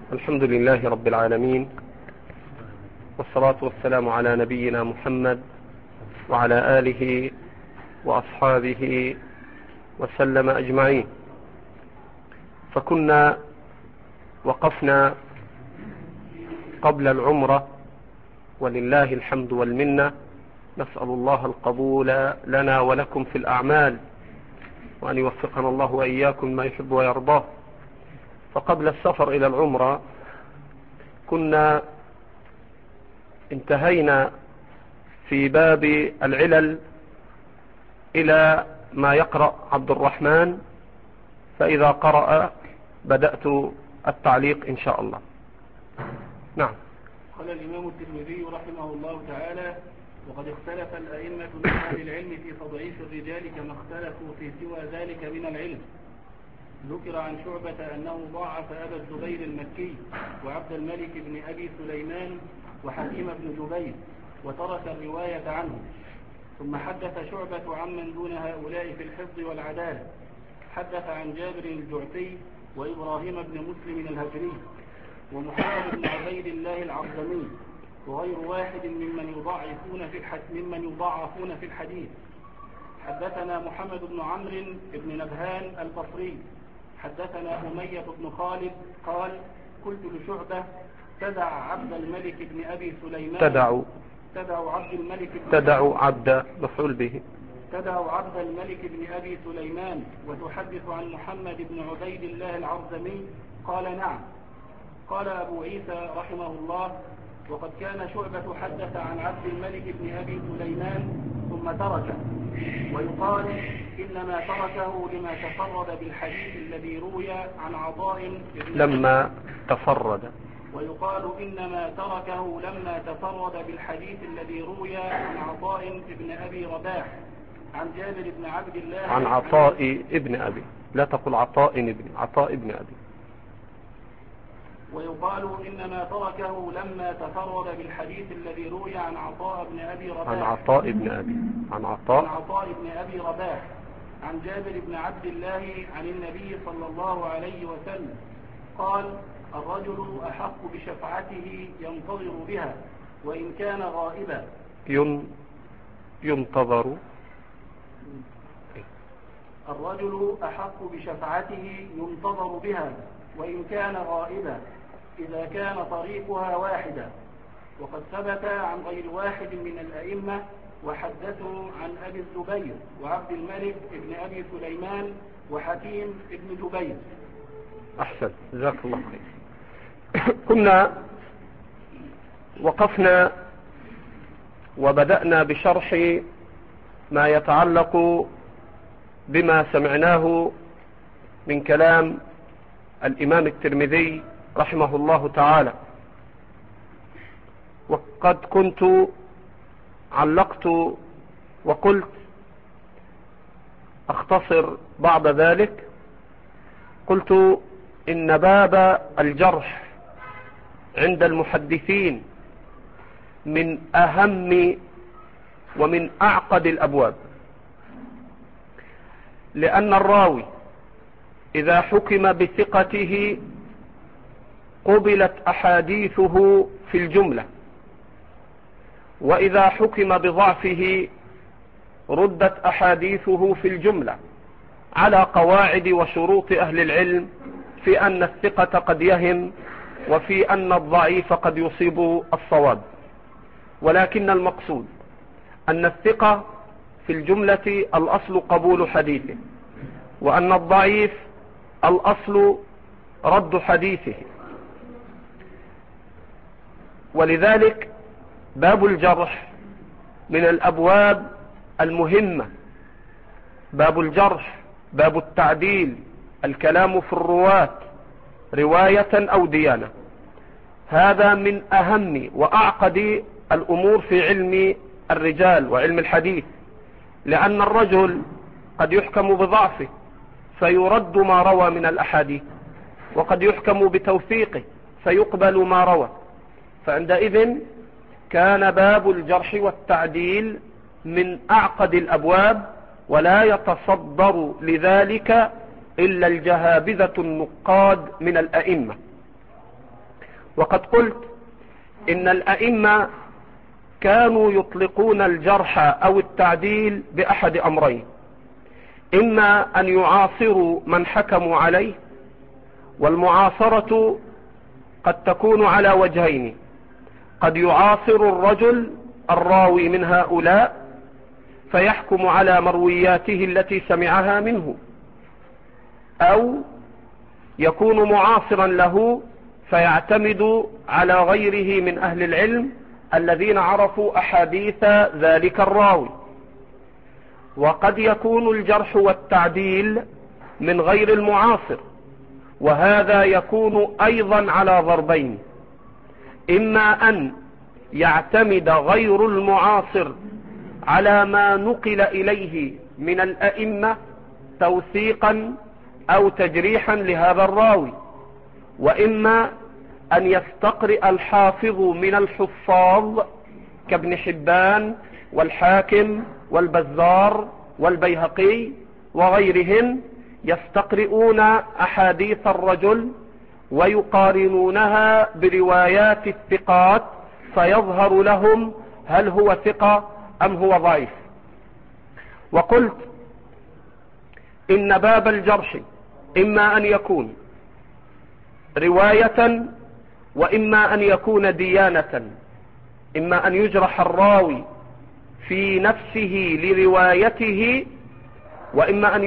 الحمد لله رب العالمين، والصلاة والسلام على نبينا محمد وعلى آله وأصحابه وسلم أجمعين. فكنا وقفنا قبل العمرة ولله الحمد والمنة، نسأل الله القبول لنا ولكم في الأعمال، وأن يوفقنا الله وإياكم ما يحب ويرضاه. فقبل السفر إلى العمرة كنا انتهينا في باب العلل إلى ما يقرأ عبد الرحمن، فإذا قرأ بدأت التعليق إن شاء الله. نعم. قال الإمام الترمذي رحمه الله تعالى: وقد اختلف الأئمة من أهل العلم في تضعيف الرجال كما اختلفوا في سوى ذلك من العلم. ذكر عن شعبة أنه ضعف أبا الزبير المكي وعبد الملك بن أبي سليمان وحكيم بن جبير وترك الرواية عنه. ثم حدث شعبة عمن دون هؤلاء في الحفظ والعدالة. حدث عن جابر الجعفي وإبراهيم بن مسلم الهجري ومحمد بن عبيد الله العظمي وغير واحد ممن يضعفون في الحديث. حدثنا محمد بن عمرو بن نبهان البصري حدثنا أمية بن خالد قال: قلت لشعبة: تدع عبد الملك بن أبي سليمان تدع عبد الملك بن أبي سليمان وتحدث عن محمد بن عبيد الله العرزمي؟ قال: نعم. قال أبو عيسى رحمه الله: وقد كان شعبة حدث عن عبد الملك بن أبي سليمان ثم تركه، ويقال إنما تركه لما تفرد بالحديث الذي روي عن عطاء لما تفرد بالحديث الذي روي عن عطاء بن أبي رباح عن جابر بن عبد الله عن عطاء ابن أبي، لا تقل عطاء ابن أبي. ويقال إنما تركه لما تفرد بالحديث الذي روي عن عطاء بن أبي رباح عن عطاء بن أبي رباح عن جابر بن عبد الله عن النبي صلى الله عليه وسلم قال: الرجل أحق بشفعته ينتظر بها وإن كان غائبا. الرجل أحق بشفعته ينتظر بها وإن كان غائبا إذا كان طريقها واحدا. وقد ثبت عن غير واحد من الأئمة وحدثوا عن أبي الزبير وعبد الملك بن أبي سليمان وحكيم بن جبير. أحسن، جزاك الله خير. كنا وقفنا وبدأنا بشرح ما يتعلق بما سمعناه من كلام الإمام الترمذي رحمه الله تعالى، وقد كنت علقت وقلت أختصر بعد ذلك. قلت إن باب الجرح عند المحدثين من أهم ومن أعقد الأبواب، لأن الراوي إذا حكم بثقته قبلت أحاديثه في الجملة، وإذا حكم بضعفه ردت أحاديثه في الجملة، على قواعد وشروط أهل العلم في أن الثقة قد يهم وفي أن الضعيف قد يصيب الصواب. ولكن المقصود أن الثقة في الجملة الأصل قبول حديثه، وأن الضعيف الأصل رد حديثه. ولذلك باب الجرح من الأبواب المهمة. باب الجرح، باب التعديل، الكلام في الرواة رواية أو ديانة، هذا من أهم وأعقد الأمور في علم الرجال وعلم الحديث، لأن الرجل قد يحكم بضعفه فيرد ما روى من الأحاديث، وقد يحكم بتوثيقه فيقبل ما روى. فعندئذ كان باب الجرح والتعديل من أعقد الأبواب، ولا يتصدر لذلك إلا الجهابذة النقاد من الأئمة. وقد قلت إن الأئمة كانوا يطلقون الجرح أو التعديل بأحد أمرين: إما أن يعاصروا من حكموا عليه، والمعاصرة قد تكون على وجهين: قد يعاصر الرجل الراوي من هؤلاء فيحكم على مروياته التي سمعها منه، أو يكون معاصرا له فيعتمد على غيره من أهل العلم الذين عرفوا أحاديث ذلك الراوي. وقد يكون الجرح والتعديل من غير المعاصر، وهذا يكون أيضا على ضربين: إما أن يعتمد غير المعاصر على ما نقل إليه من الأئمة توثيقا أو تجريحا لهذا الراوي، وإما أن يستقرئ الحافظ من الحفاظ كابن حبان والحاكم والبزار والبيهقي وغيرهم، يستقرئون أحاديث الرجل ويقارنونها بروايات الثقات فيظهر لهم هل هو ثقة أم هو ضعيف. وقلت إن باب الجرح إما أن يكون رواية وإما أن يكون ديانة، إما أن يجرح الراوي في نفسه لروايته، وإما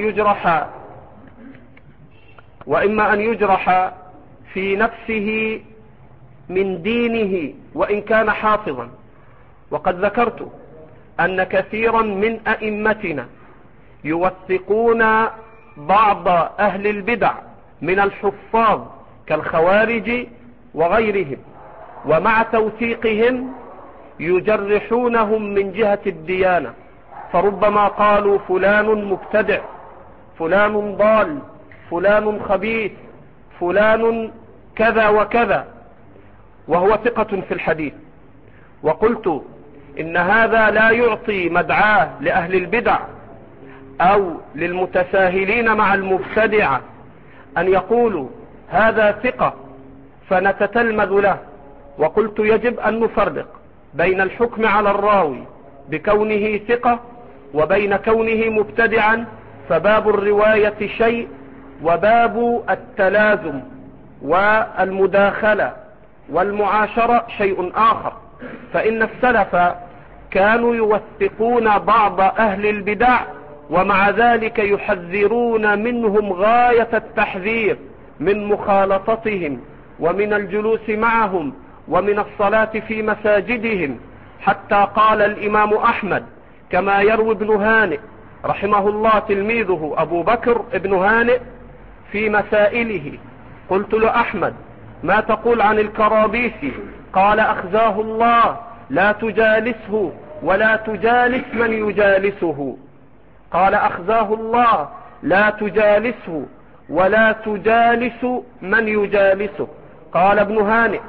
أن يجرح في نفسه من دينه وإن كان حافظا. وقد ذكرت أن كثيرا من أئمتنا يوثقون بعض أهل البدع من الحفاظ كالخوارج وغيرهم، ومع توثيقهم يجرحونهم من جهة الديانة، فربما قالوا فلان مبتدع، فلان ضال، فلان خبيث، فلان كذا وكذا، وهو ثقة في الحديث. وقلت إن هذا لا يعطي مدعاة لأهل البدع أو للمتساهلين مع المبتدعة أن يقولوا هذا ثقة فنتتلمذ له. وقلت يجب أن نفرق بين الحكم على الراوي بكونه ثقة وبين كونه مبتدعا، فباب الرواية شيء وباب التلازم والمداخلة والمعاشرة شيء آخر. فإن السلف كانوا يوثقون بعض أهل البدع ومع ذلك يحذرون منهم غاية التحذير من مخالطتهم ومن الجلوس معهم ومن الصلاة في مساجدهم، حتى قال الإمام أحمد كما يروي ابن هانئ رحمه الله تلميذه أبو بكر ابن هانئ في مسائله: قلت لأحمد ما تقول عن الكرابيسي؟ قال أخزاه الله، لا تجالسه ولا تجالس من يجالسه. قال أخزاه الله، لا تجالسه ولا تجالس من يجالسه. قال ابن هانئ: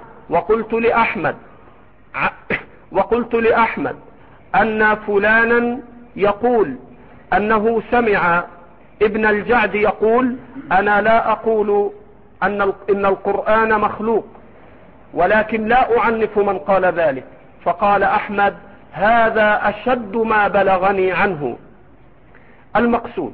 وقلت لأحمد أن فلانا يقول أنه سمع ابن الجعد يقول: أنا لا أقول إن القرآن مخلوق، ولكن لا أعنف من قال ذلك. فقال أحمد: هذا أشد ما بلغني عنه. المقصود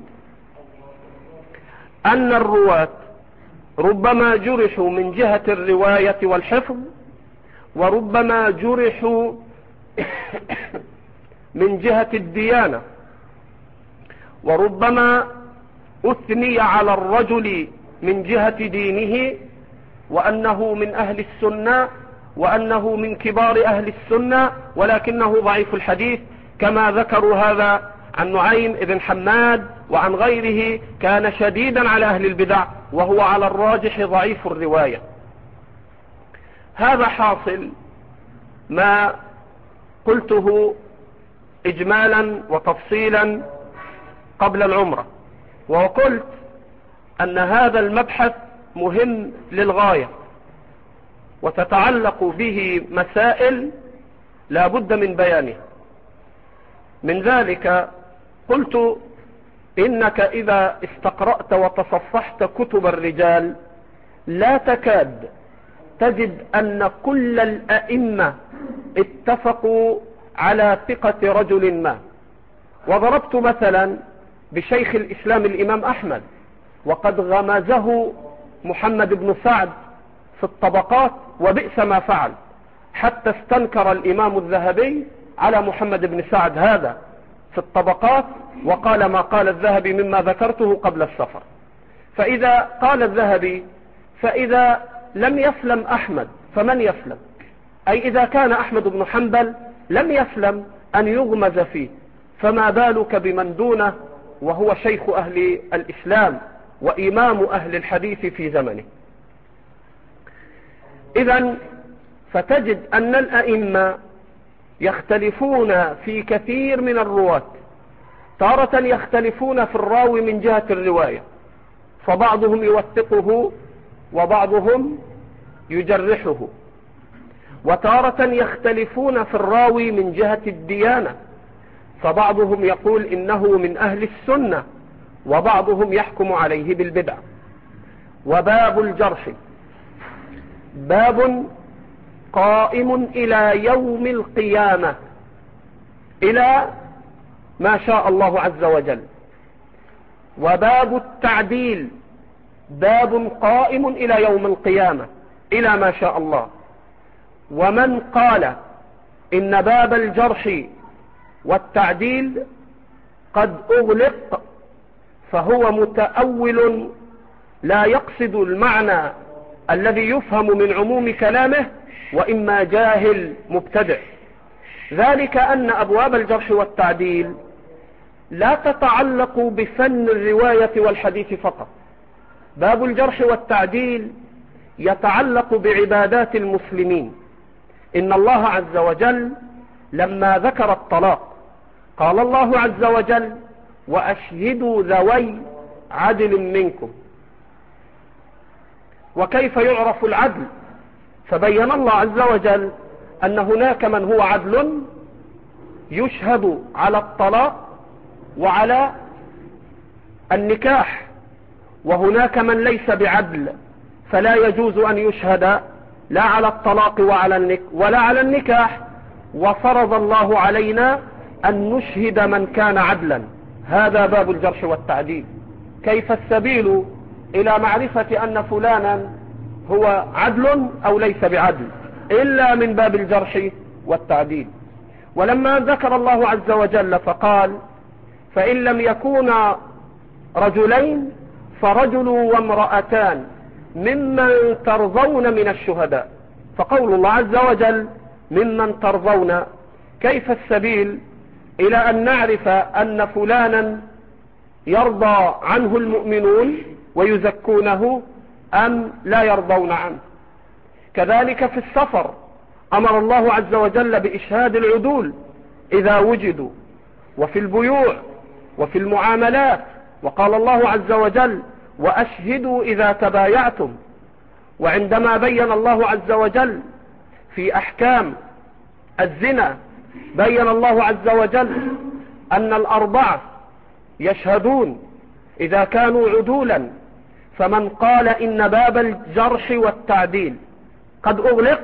أن الرواة ربما جرحوا من جهة الرواية والحفظ، وربما جرحوا من جهة الديانة، وربما أثني على الرجل من جهة دينه وأنه من أهل السنة وأنه من كبار أهل السنة ولكنه ضعيف الحديث، كما ذكروا هذا عن نعيم بن حماد وعن غيره، كان شديدا على أهل البدع وهو على الراجح ضعيف الرواية. هذا حاصل ما قلته إجمالا وتفصيلا قبل العمرة، وقلت أن هذا المبحث مهم للغاية وتتعلق به مسائل لا بد من بيانها. من ذلك قلت إنك إذا استقرأت وتصفحت كتب الرجال لا تكاد تجد أن كل الأئمة اتفقوا على ثقة رجل ما. وضربت مثلا بشيخ الإسلام الإمام أحمد، وقد غمزه محمد بن سعد في الطبقات وبئس ما فعل، حتى استنكر الإمام الذهبي على محمد بن سعد هذا في الطبقات، وقال ما قال الذهبي مما ذكرته قبل السفر. فإذا قال الذهبي فإذا لم يسلم أحمد فمن يسلم؟ أي إذا كان أحمد بن حنبل لم يسلم أن يغمز فيه، فما بالك بمن دونه وهو شيخ أهل الإسلام وإمام أهل الحديث في زمنه. إذن فتجد أن الأئمة يختلفون في كثير من الرواة، تارة يختلفون في الراوي من جهة الرواية، فبعضهم يوثقه وبعضهم يجرحه، وتارة يختلفون في الراوي من جهة الديانة، فبعضهم يقول إنه من أهل السنة وبعضهم يحكم عليه بالبدع. وباب الجرح باب قائم إلى يوم القيامة، إلى ما شاء الله عز وجل. وباب التعديل باب قائم إلى يوم القيامة، إلى ما شاء الله. ومن قال إن باب الجرح والتعديل قد أغلق فهو متأول لا يقصد المعنى الذي يفهم من عموم كلامه، وإما جاهل مبتدع. ذلك أن أبواب الجرح والتعديل لا تتعلق بفن الرواية والحديث فقط. باب الجرح والتعديل يتعلق بعبادات المسلمين. إن الله عز وجل لما ذكر الطلاق قال الله عز وجل: وأشهدوا ذوي عدل منكم. وكيف يعرف العدل؟ فبين الله عز وجل أن هناك من هو عدل يشهد على الطلاق وعلى النكاح، وهناك من ليس بعدل فلا يجوز أن يشهد لا على الطلاق ولا على النكاح. وفرض الله علينا أن نشهد من كان عدلا. هذا باب الجرح والتعديل. كيف السبيل إلى معرفة أن فلانا هو عدل أو ليس بعدل إلا من باب الجرح والتعديل؟ ولما ذكر الله عز وجل فقال: فإن لم يكونا رجلين فرجل وامرأتان ممن ترضون من الشهداء. فقول الله عز وجل ممن ترضون، كيف السبيل إلى أن نعرف أن فلانا يرضى عنه المؤمنون ويزكونه أم لا يرضون عنه؟ كذلك في السفر أمر الله عز وجل بإشهاد العدول إذا وجدوا، وفي البيوع وفي المعاملات، وقال الله عز وجل: وأشهدوا إذا تبايعتم. وعندما بين الله عز وجل في أحكام الزنا بين الله عز وجل أن الأربعة يشهدون إذا كانوا عدولا. فمن قال إن باب الجرح والتعديل قد أغلق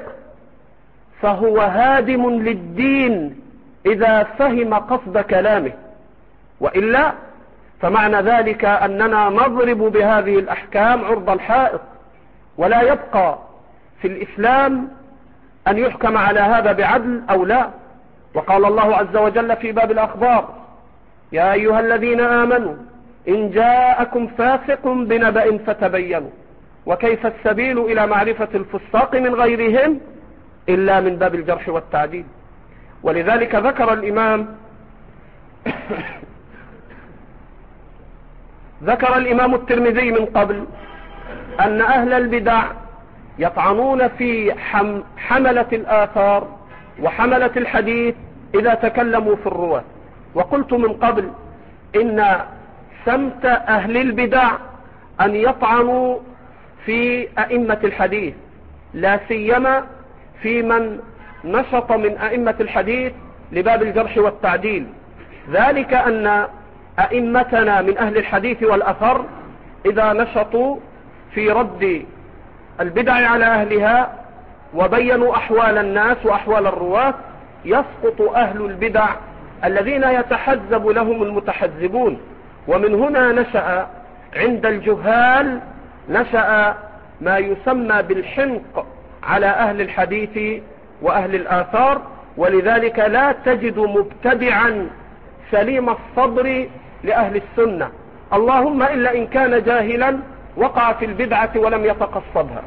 فهو هادم للدين إذا فهم قصد كلامه، وإلا فمعنى ذلك أننا نضرب بهذه الأحكام عرض الحائط، ولا يبقى في الإسلام أن يحكم على هذا بعدل أو لا. وقال الله عز وجل في باب الأخبار: يا أيها الذين آمنوا إن جاءكم فاسق بنبأ فتبينوا. وكيف السبيل إلى معرفة الفساق من غيرهم إلا من باب الجرح والتعديل؟ ولذلك ذكر الإمام الترمذي من قبل أن أهل البدع يطعنون في حملة الآثار وحملة الحديث إذا تكلموا في الرواة. وقلت من قبل إن سمت أهل البدع أن يطعنوا في أئمة الحديث، لا سيما في من نشط من أئمة الحديث لباب الجرح والتعديل. ذلك أن أئمتنا من أهل الحديث والأثر إذا نشطوا في رد البدع على أهلها وبينوا أحوال الناس وأحوال الرواة، يسقط أهل البدع الذين يتحزب لهم المتحزبون. ومن هنا نشأ عند الجهال ما يسمى بالحنق على أهل الحديث وأهل الآثار. ولذلك لا تجد مبتدعا سليم الصدر لأهل السنة، اللهم إلا إن كان جاهلا وقع في البدعة ولم يتقصدها.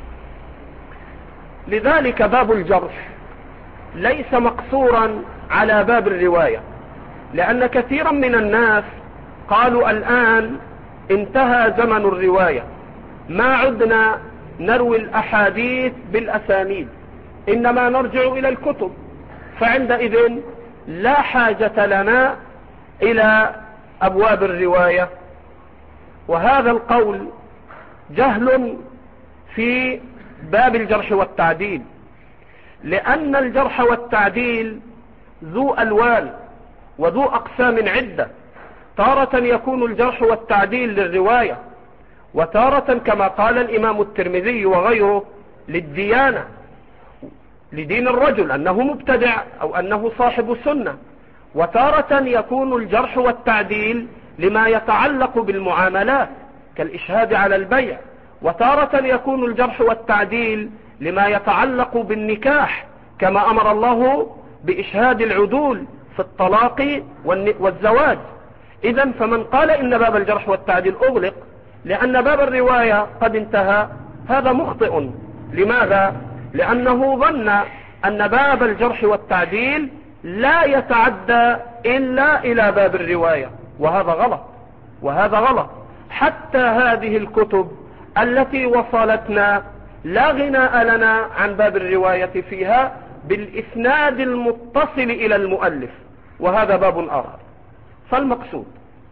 لذلك باب الجرح ليس مقصورا على باب الرواية، لأن كثيرا من الناس قالوا الآن انتهى زمن الرواية، ما عدنا نروي الأحاديث بالأسانيد، إنما نرجع إلى الكتب، فعندئذ لا حاجة لنا إلى أبواب الرواية. وهذا القول جهل في باب الجرح والتعديل، لأن الجرح والتعديل ذو ألوان وذو أقسام عدة. تارة يكون الجرح والتعديل للرواية، وتارة كما قال الإمام الترمذي وغيره للديانة، لدين الرجل أنه مبتدع أو أنه صاحب سنة. وتارة يكون الجرح والتعديل لما يتعلق بالمعاملات كالإشهاد على البيع. وتارة يكون الجرح والتعديل لما يتعلق بالنكاح، كما أمر الله بإشهاد العدول في الطلاق والزواج. إذن فمن قال إن باب الجرح والتعديل أغلق لأن باب الرواية قد انتهى، هذا مخطئ. لماذا؟ لأنه ظن أن باب الجرح والتعديل لا يتعدى إلا إلى باب الرواية، وهذا غلط. حتى هذه الكتب التي وصلتنا لا غناء لنا عن باب الرواية فيها بالإسناد المتصل إلى المؤلف، وهذا باب آخر. فالمقصود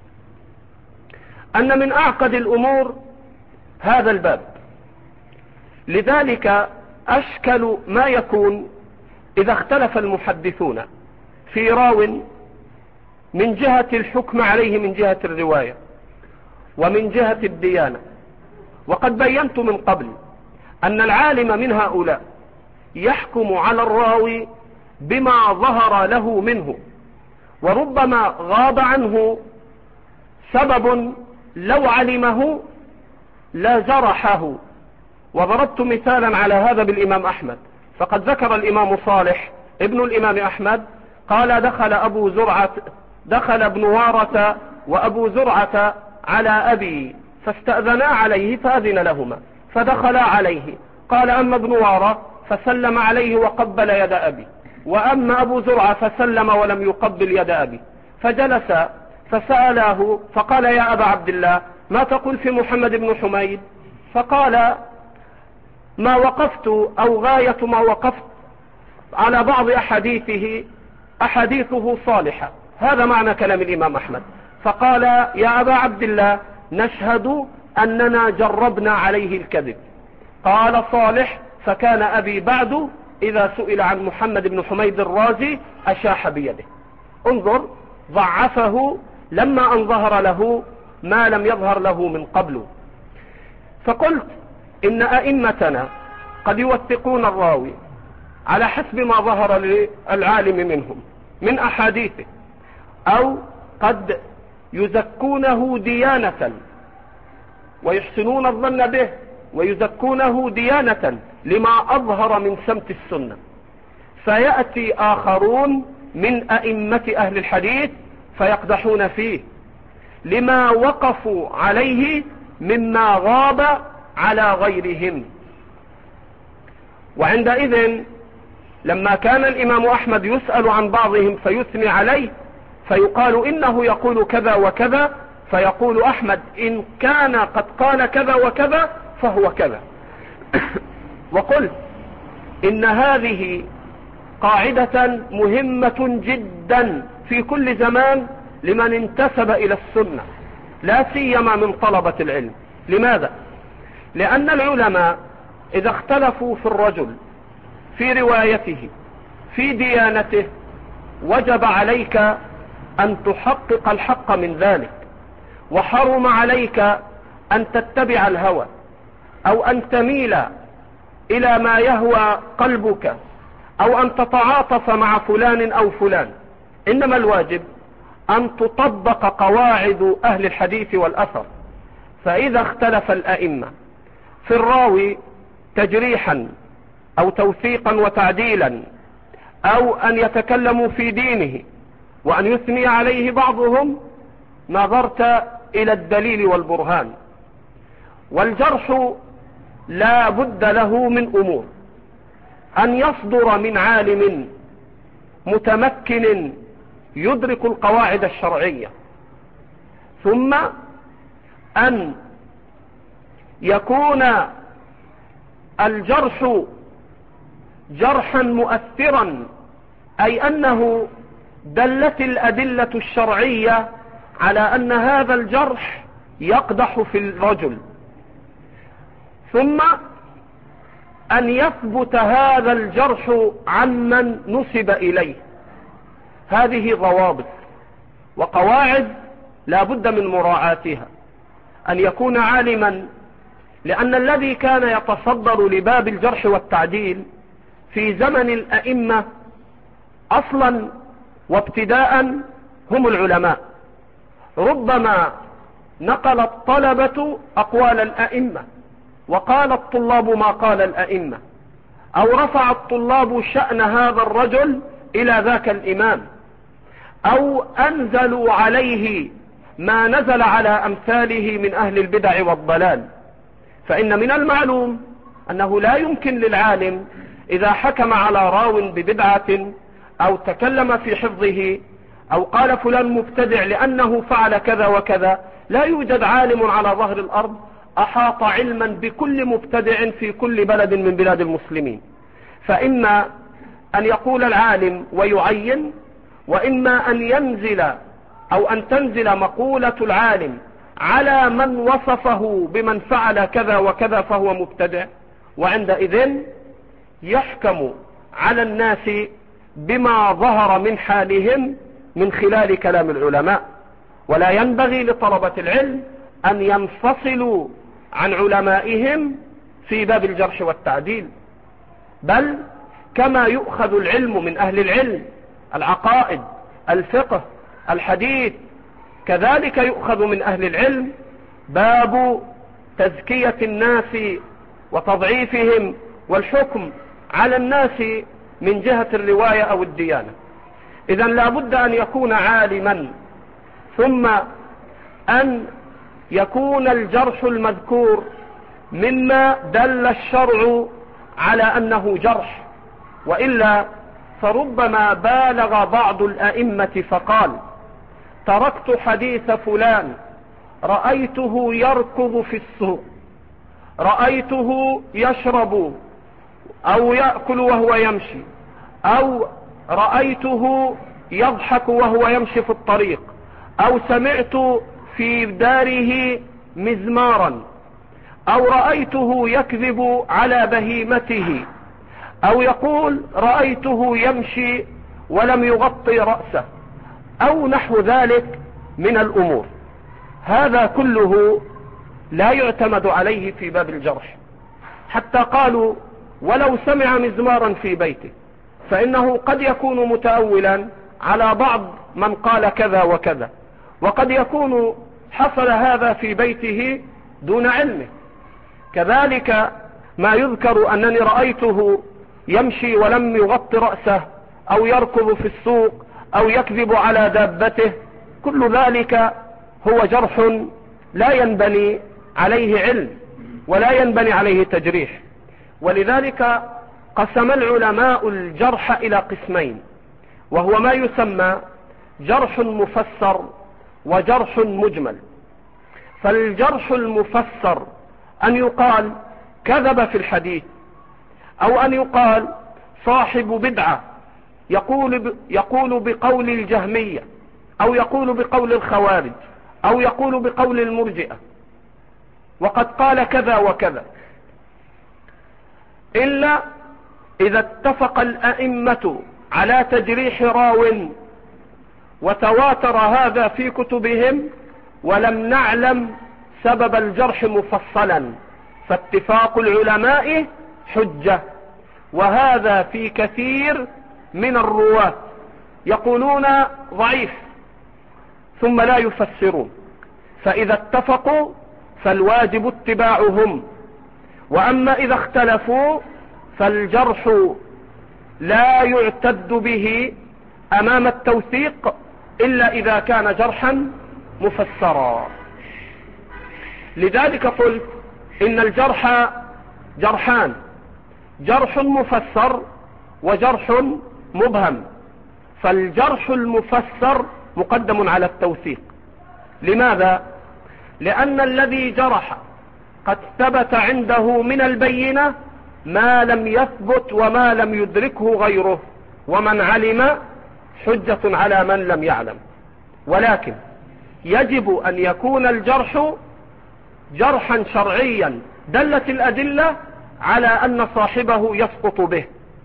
أن من أعقد الأمور هذا الباب. لذلك أشكل ما يكون إذا اختلف المحدثون في راو من جهة الحكم عليه من جهة الرواية ومن جهة الديانة. وقد بينت من قبل أن العالم من هؤلاء يحكم على الراوي بما ظهر له منه، وربما غاب عنه سبب لو علمه لا جرحه. وضربت مثالا على هذا بالإمام أحمد، فقد ذكر الإمام صالح ابن الإمام أحمد قال دخل ابن وارة وأبو زرعة على أبي فاستأذنا عليه فأذن لهما، فدخلا عليه، قال أما ابن وارة فسلم عليه وقبل يد أبي، وأما أبو زرعة فسلم ولم يقبل يد أبي. فجلس فسأله فقال يا أبا عبد الله ما تقول في محمد بن حميد؟ فقال ما وقفت أو غاية ما وقفت على بعض أحاديثه صالحة. هذا معنى كلام الإمام أحمد. فقال يا أبا عبد الله نشهد أننا جربنا عليه الكذب. قال صالح فكان أبي بعد إذا سئل عن محمد بن حميد الرازي أشاح بيده. انظر، ضعفه لما أن ظهر له ما لم يظهر له من قبل. فقلت إن أئمتنا قد يوثقون الراوي على حسب ما ظهر للعالم منهم من أحاديثه، أو قد يزكونه ديانة ويحسنون الظن به ويزكونه ديانة لما أظهر من سمت السنة. فيأتي آخرون من أئمة أهل الحديث فيقدحون فيه لما وقفوا عليه مما غاب على غيرهم. وعندئذ لما كان الإمام أحمد يسأل عن بعضهم فيثني عليه فيقال إنه يقول كذا وكذا، فيقول أحمد إن كان قد قال كذا وكذا فهو كذا. وقلت إن هذه قاعدة مهمة جدا في كل زمان لمن انتسب إلى السنة، لا سيما من طلبة العلم. لماذا؟ لأن العلماء إذا اختلفوا في الرجل في روايته في ديانته وجب عليك أن تحقق الحق من ذلك، وحرم عليك أن تتبع الهوى أو أن تميل إلى ما يهوى قلبك أو أن تتعاطف مع فلان أو فلان، إنما الواجب أن تطبق قواعد أهل الحديث والأثر. فإذا اختلف الأئمة في الراوي تجريحا أو توثيقا وتعديلا، أو أن يتكلموا في دينه وأن يثني عليه بعضهم، نظرت إلى الدليل والبرهان. والجرح لا بد له من أمور: أن يصدر من عالم متمكن يدرك القواعد الشرعية، ثم أن يكون الجرح جرحا مؤثرا، أي أنه دلت الأدلة الشرعية على أن هذا الجرح يقدح في الرجل، ثم أن يثبت هذا الجرح عمن نسب إليه. هذه ضوابط وقواعد لا بد من مراعاتها. أن يكون عالما، لأن الذي كان يتصدر لباب الجرح والتعديل في زمن الأئمة أصلا وابتداء هم العلماء. ربما نقل الطلبة أقوال الأئمة، وقال الطلاب ما قال الأئمة، أو رفع الطلاب شأن هذا الرجل إلى ذاك الإمام، أو أنزلوا عليه ما نزل على أمثاله من أهل البدع والضلال. فإن من المعلوم أنه لا يمكن للعالم إذا حكم على راو ببدعة أو تكلم في حفظه أو قال فلان مبتدع لأنه فعل كذا وكذا، لا يوجد عالم على ظهر الأرض أحاط علما بكل مبتدع في كل بلد من بلاد المسلمين. فإما أن يقول العالم ويعين، وإما أن ينزل أو أن تنزل مقولة العالم على من وصفه بمن فعل كذا وكذا فهو مبتدع، وعندئذ يحكم على الناس بما ظهر من حالهم من خلال كلام العلماء. ولا ينبغي لطلبة العلم أن ينفصلوا عن علمائهم في باب الجرح والتعديل، بل كما يؤخذ العلم من أهل العلم، العقائد، الفقه، الحديث، كذلك يؤخذ من أهل العلم باب تزكية الناس وتضعيفهم والحكم على الناس من جهة الرواية أو الديانة. إذن لا بد أن يكون عالما، ثم أن يكون الجرح المذكور مما دل الشرع على أنه جرح، وإلا فربما بالغ بعض الأئمة فقال: تركت حديث فلان، رأيته يركض في السوق، رأيته يشرب أو يأكل وهو يمشي، أو رأيته يضحك وهو يمشي في الطريق، أو سمعت في داره مزمارا، أو رأيته يكذب على بهيمته، أو يقول رأيته يمشي ولم يغطي رأسه، أو نحو ذلك من الأمور. هذا كله لا يعتمد عليه في باب الجرح، حتى قالوا ولو سمع مزمارا في بيته، فإنه قد يكون متأولا على بعض من قال كذا وكذا، وقد يكون حصل هذا في بيته دون علمه. كذلك ما يذكر أنني رأيته يمشي ولم يغطي رأسه، أو يركض في السوق، أو يكذب على دابته، كل ذلك هو جرح لا ينبني عليه علم ولا ينبني عليه تجريح. ولذلك قسم العلماء الجرح إلى قسمين، وهو ما يسمى جرح مفسر وجرح مجمل. فالجرح المفسر أن يقال كذب في الحديث، أو أن يقال صاحب بدعة يقول بقول الجهمية، أو يقول بقول الخوارج، أو يقول بقول المرجئة، وقد قال كذا وكذا، إلا إذا اتفق الأئمة على تجريح راو وتواتر هذا في كتبهم ولم نعلم سبب الجرح مفصلا، فاتفاق العلماء حجة. وهذا في كثير من الرواة يقولون ضعيف ثم لا يفسرون، فإذا اتفقوا فالواجب اتباعهم، وأما إذا اختلفوا فالجرح لا يعتد به أمام التوثيق إلا إذا كان جرحا مفسرا. لذلك قلت إن الجرح جرحان: جرح مفسر وجرح مبهم. فالجرح المفسر مقدم على التوثيق. لماذا؟ لأن الذي جرح قد ثبت عنده من البينة ما لم يثبت وما لم يدركه غيره، ومن علم حجة على من لم يعلم. ولكن يجب أن يكون الجرح جرحا شرعيا دلت الأدلة على أن صاحبه يسقط به،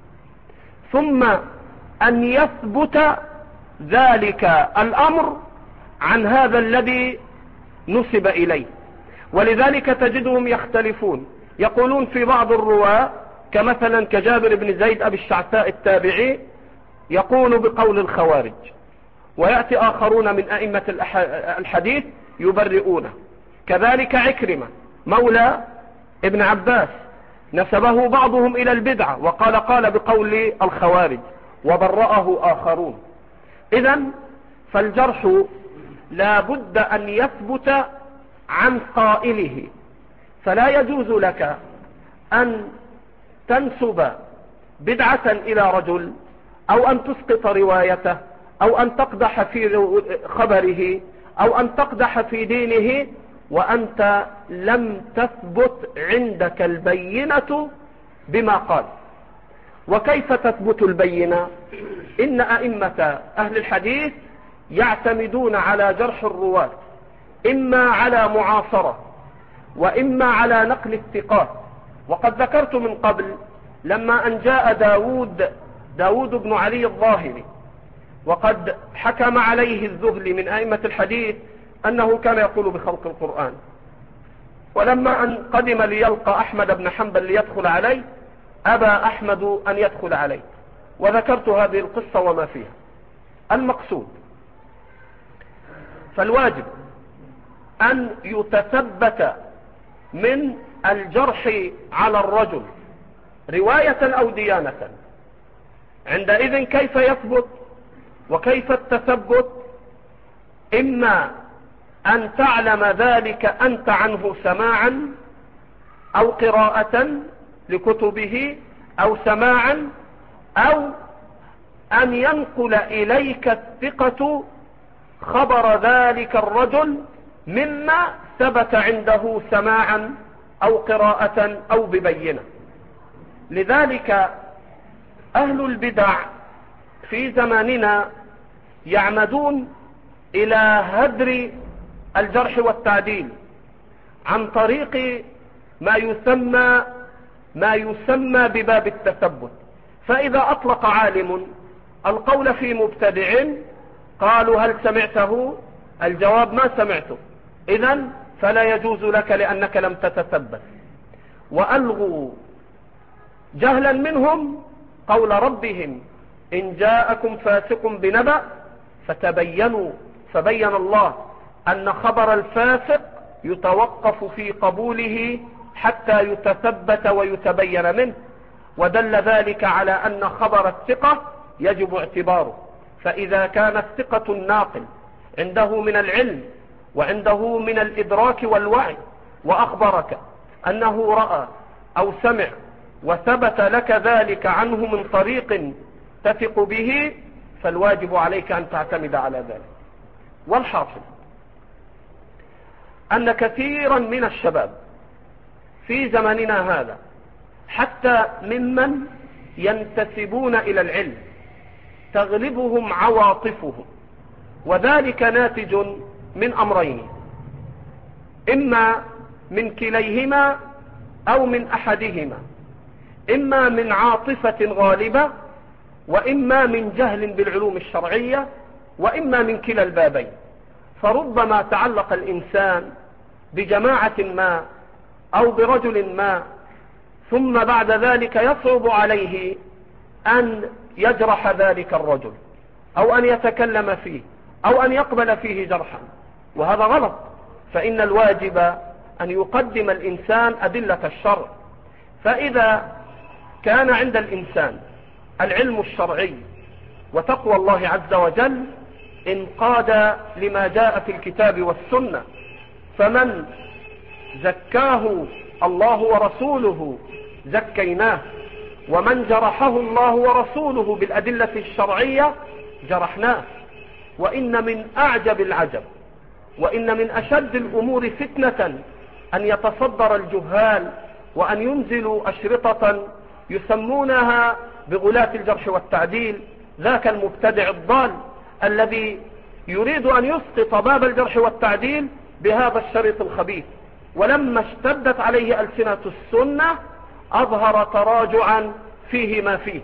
ثم أن يثبت ذلك الأمر عن هذا الذي نسب إليه. ولذلك تجدهم يختلفون، يقولون في بعض الرواة كمثلا كجابر بن زيد أبي الشعثاء التابعي يقول بقول الخوارج، ويأتي آخرون من أئمة الحديث يبرئونه. كذلك عكرمة مولى ابن عباس نسبه بعضهم إلى البدعة وقال بقول الخوارج وبرأه آخرون. إذن فالجرح لا بد أن يثبت عن قائله، فلا يجوز لك أن تنسب بدعة إلى رجل أو أن تسقط روايته أو أن تقدح في خبره أو أن تقدح في دينه وأنت لم تثبت عندك البينة بما قال. وكيف تثبت البينة؟ إن أئمة أهل الحديث يعتمدون على جرح الرواة إما على معاصرة وإما على نقل الثقات. وقد ذكرت من قبل لما أن جاء داود بن علي الظاهري وقد حكم عليه الذهلي من أئمة الحديث أنه كان يقول بخلق القرآن، ولما أن قدم ليلقى أحمد بن حنبل ليدخل عليه أبى أحمد أن يدخل عليه، وذكرت هذه القصة وما فيها. المقصود فالواجب أن يتثبت من الجرح على الرجل رواية أو ديانة. عندئذ كيف يثبت وكيف التثبت؟ إما أن تعلم ذلك أنت عنه سماعا أو قراءة لكتبه أو سماعا، أو أن ينقل إليك الثقة خبر ذلك الرجل مما ثبت عنده سماعا أو قراءة أو ببينة. لذلك أهل البدع في زماننا يعمدون إلى هدر الجرح والتعديل عن طريق ما يسمى بباب التثبت. فإذا أطلق عالم القول في مبتدع قالوا هل سمعته؟ الجواب ما سمعته، إذن فلا يجوز لك لأنك لم تتثبت. وألغوا جهلا منهم قول ربهم إن جاءكم فاسق بنبأ فتبينوا، فبين الله أن خبر الفاسق يتوقف في قبوله حتى يتثبت ويتبين منه، ودل ذلك على أن خبر الثقة يجب اعتباره. فإذا كان الثقة الناقل عنده من العلم وعنده من الإدراك والوعي وأخبرك أنه رأى أو سمع وثبت لك ذلك عنه من طريق تثق به، فالواجب عليك أن تعتمد على ذلك. والحاصل أن كثيرا من الشباب في زماننا هذا حتى ممن ينتسبون إلى العلم تغلبهم عواطفهم، وذلك ناتج من أمرين: إما من كليهما أو من أحدهما، إما من عاطفة غالبة وإما من جهل بالعلوم الشرعية وإما من كلا البابين. فربما تعلق الإنسان بجماعة ما أو برجل ما ثم بعد ذلك يصعب عليه أن يجرح ذلك الرجل أو أن يتكلم فيه أو أن يقبل فيه جرحا، وهذا غلط. فإن الواجب أن يقدم الإنسان أدلة الشرع. فإذا كان عند الإنسان العلم الشرعي وتقوى الله عز وجل انقاد لما جاء في الكتاب والسنة، فمن زكاه الله ورسوله زكيناه، ومن جرحه الله ورسوله بالأدلة الشرعية جرحناه. وإن من أعجب العجب وإن من أشد الأمور فتنة أن يتصدر الجهال وأن ينزلوا أشرطة يسمونها بغلاة الجرح والتعديل، ذاك المبتدع الضال الذي يريد أن يسقط باب الجرح والتعديل بهذا الشريط الخبيث. ولما اشتدت عليه ألسنة السنة أظهر تراجعا فيه ما فيه.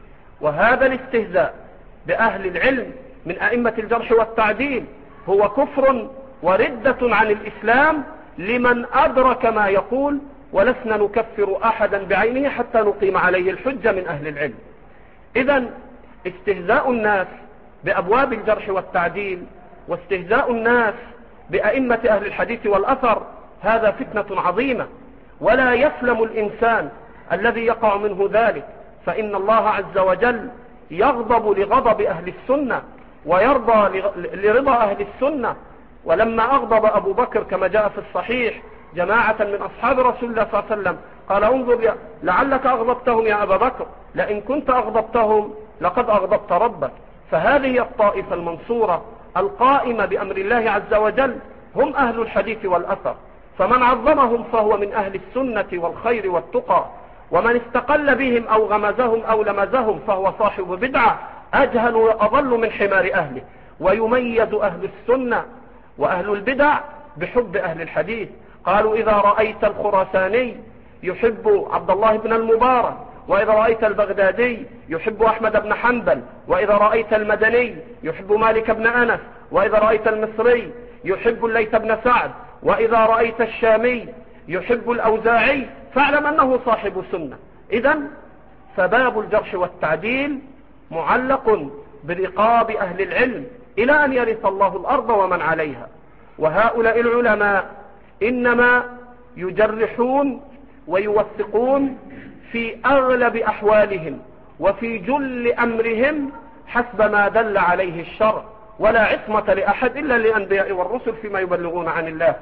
وهذا الاستهزاء بأهل العلم من أئمة الجرح والتعديل هو كفر وردة عن الإسلام لمن أدرك ما يقول، ولسنا نكفر أحدا بعينه حتى نقيم عليه الحجة من أهل العلم. إذن استهزاء الناس بأبواب الجرح والتعديل واستهزاء الناس بأئمة أهل الحديث والأثر هذا فتنة عظيمة، ولا يسلم الإنسان الذي يقع منه ذلك، فإن الله عز وجل يغضب لغضب أهل السنة ويرضى لرضا أهل السنة. ولما أغضب أبو بكر كما جاء في الصحيح جماعة من أصحاب رسول الله صلى الله عليه وسلم قال انظر لعلك أغضبتهم يا أبا بكر، لئن كنت أغضبتهم لقد أغضبت ربك. فهذه الطائفة المنصورة القائمة بأمر الله عز وجل هم أهل الحديث والأثر، فمن عظمهم فهو من أهل السنة والخير والتقى، ومن استقل بهم أو غمزهم أو لمزهم فهو صاحب بدعة أجهل وأضل من حمار أهله. ويميز أهل السنة وأهل البدع بحب أهل الحديث. قالوا إذا رأيت الخراساني يحب عبد الله بن المبارك، وإذا رأيت البغدادي يحب أحمد بن حنبل، وإذا رأيت المدني يحب مالك بن أنس، وإذا رأيت المصري يحب الليث بن سعد، وإذا رأيت الشامي يحب الأوزاعي، فاعلم أنه صاحب سنة. إذن فباب الجرح والتعديل معلق برقاب أهل العلم إلى أن يرث الله الأرض ومن عليها. وهؤلاء العلماء إنما يجرحون ويوثقون في أغلب أحوالهم وفي جل أمرهم حسب ما دل عليه الشرع، ولا عصمة لأحد إلا للأنبياء والرسل فيما يبلغون عن الله.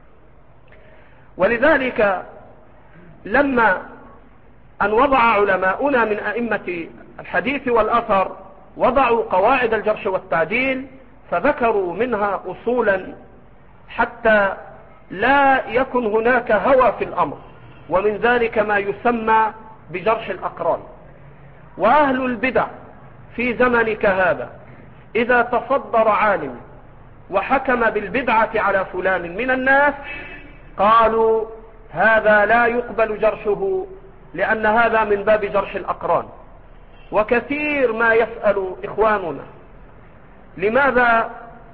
ولذلك لما أن وضع علماؤنا من أئمة الحديث والأثر وضعوا قواعد الجرح والتعديل فذكروا منها أصولا حتى لا يكن هناك هوى في الأمر، ومن ذلك ما يسمى بجرح الأقران. وأهل البدع في زمنك هذا إذا تصدر عالم وحكم بالبدعة على فلان من الناس قالوا هذا لا يقبل جرحه لأن هذا من باب جرح الأقران. وكثير ما يسأل إخواننا لماذا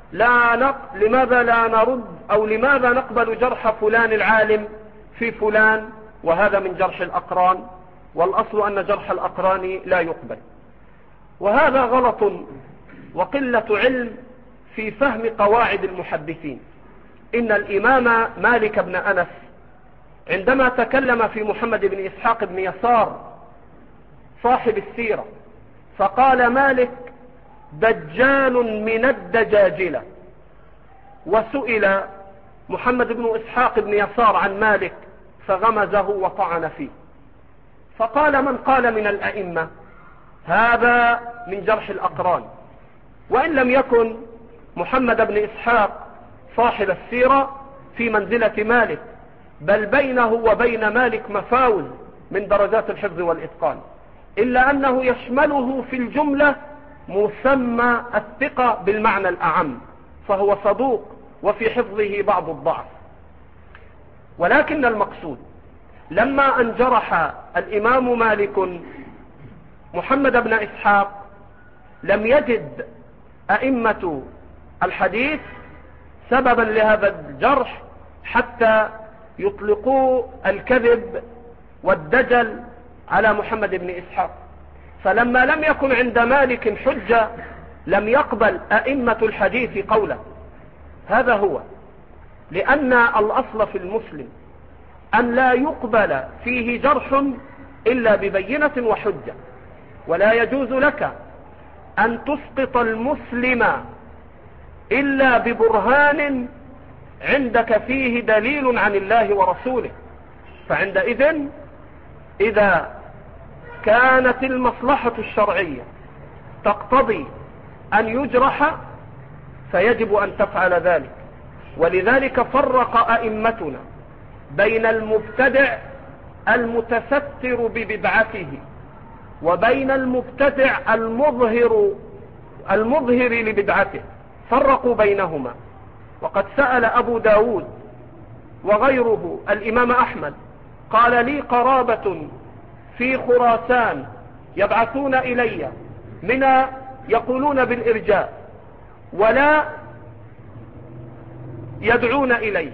لا نرد أو لماذا نقبل جرح فلان العالم في فلان، وهذا من جرح الأقران، والأصل أن جرح الأقران لا يقبل. وهذا غلط وقلة علم في فهم قواعد المحدثين. إن الإمام مالك بن أنس عندما تكلم في محمد بن إسحاق بن يسار صاحب السيرة فقال مالك دجال من الدجاجلة، وسئل محمد بن إسحاق بن يسار عن مالك فغمزه وطعن فيه، فقال من قال من الأئمة هذا من جرح الأقران. وإن لم يكن محمد بن إسحاق صاحب السيرة في منزلة مالك، بل بينه وبين مالك مفاوز من درجات الحفظ والإتقان، إلا أنه يشمله في الجملة مسمى الثقة بالمعنى الأعم، فهو صدوق وفي حفظه بعض الضعف. ولكن المقصود لما أن جرح الإمام مالك محمد بن إسحاق لم يجد أئمة الحديث سببا لهذا الجرح حتى يطلقوا الكذب والدجل على محمد بن إسحاق. فلما لم يكن عند مالك حجة لم يقبل أئمة الحديث قوله. هذا هو، لأن الأصل في المسلم أن لا يقبل فيه جرح إلا ببينة وحجة، ولا يجوز لك أن تسقط المسلم إلا ببرهان عندك فيه دليل عن الله ورسوله. فعندئذ إذا كانت المصلحة الشرعية تقتضي أن يجرح فيجب أن تفعل ذلك. ولذلك فرق أئمتنا بين المبتدع المتستر ببدعته وبين المبتدع المظهر لبدعته، فرقوا بينهما. وقد سأل أبو داود وغيره الإمام أحمد، قال لي قرابة في خراسان يبعثون إلي من يقولون بالإرجاء ولا يدعون إليه،